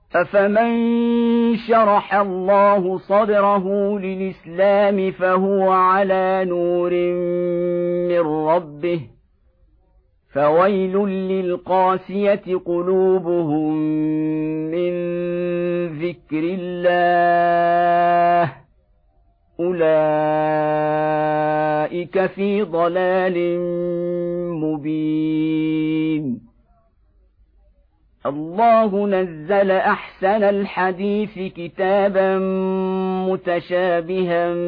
أفمن شرح الله صدره للإسلام فهو على نور من ربه فويل للقاسية قلوبهم من ذكر الله أولئك في ضلال مبين. الله نزل أحسن الحديث كتابا متشابها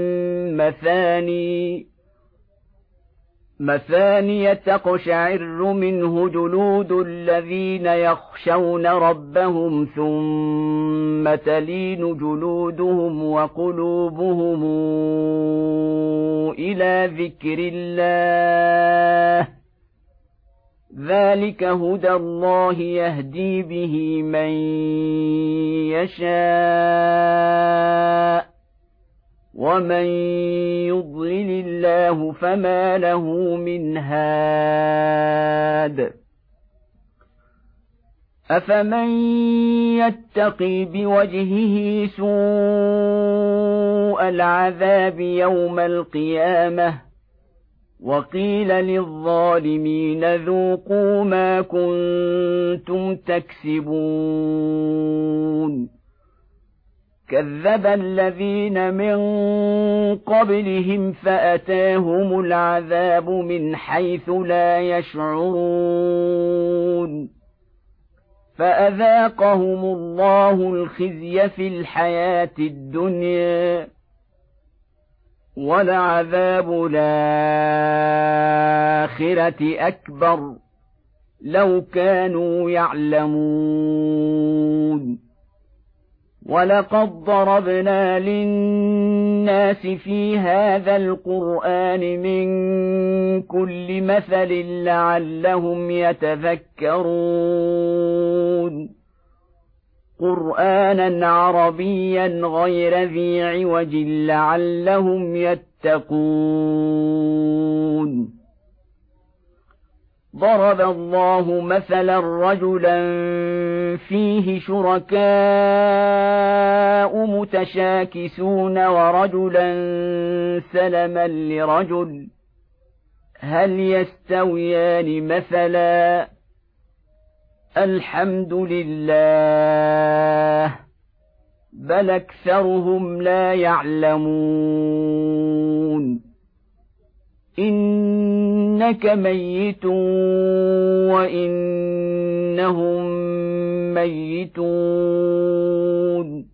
مثاني تقشعر منه جلود الذين يخشون ربهم ثم تلين جلودهم وقلوبهم إلى ذكر الله ذلك هدى الله يهدي به من يشاء ومن يضلل الله فما له من هاد. أفمن يتقي بوجهه سوء العذاب يوم القيامة وقيل للظالمين ذوقوا ما كنتم تكسبون. كذب الذين من قبلهم فأتاهم العذاب من حيث لا يشعرون فأذاقهم الله الخزي في الحياة الدنيا ولعذاب الآخرة أكبر لو كانوا يعلمون. ولقد ضربنا للناس في هذا القرآن من كل مثل لعلهم يتذكرون قرآنا عربيا غير ذي عوج لعلهم يتقون. ضرب الله مثلا رجلا فيه شركاء متشاكسون ورجلا سلما لرجل هل يستويان مثلا الحمد لله بل أكثرهم لا يعلمون. إنك ميت وإنهم ميتون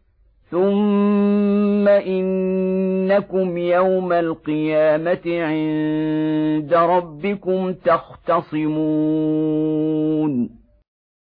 ثم إنكم يوم القيامة عند ربكم تختصمون.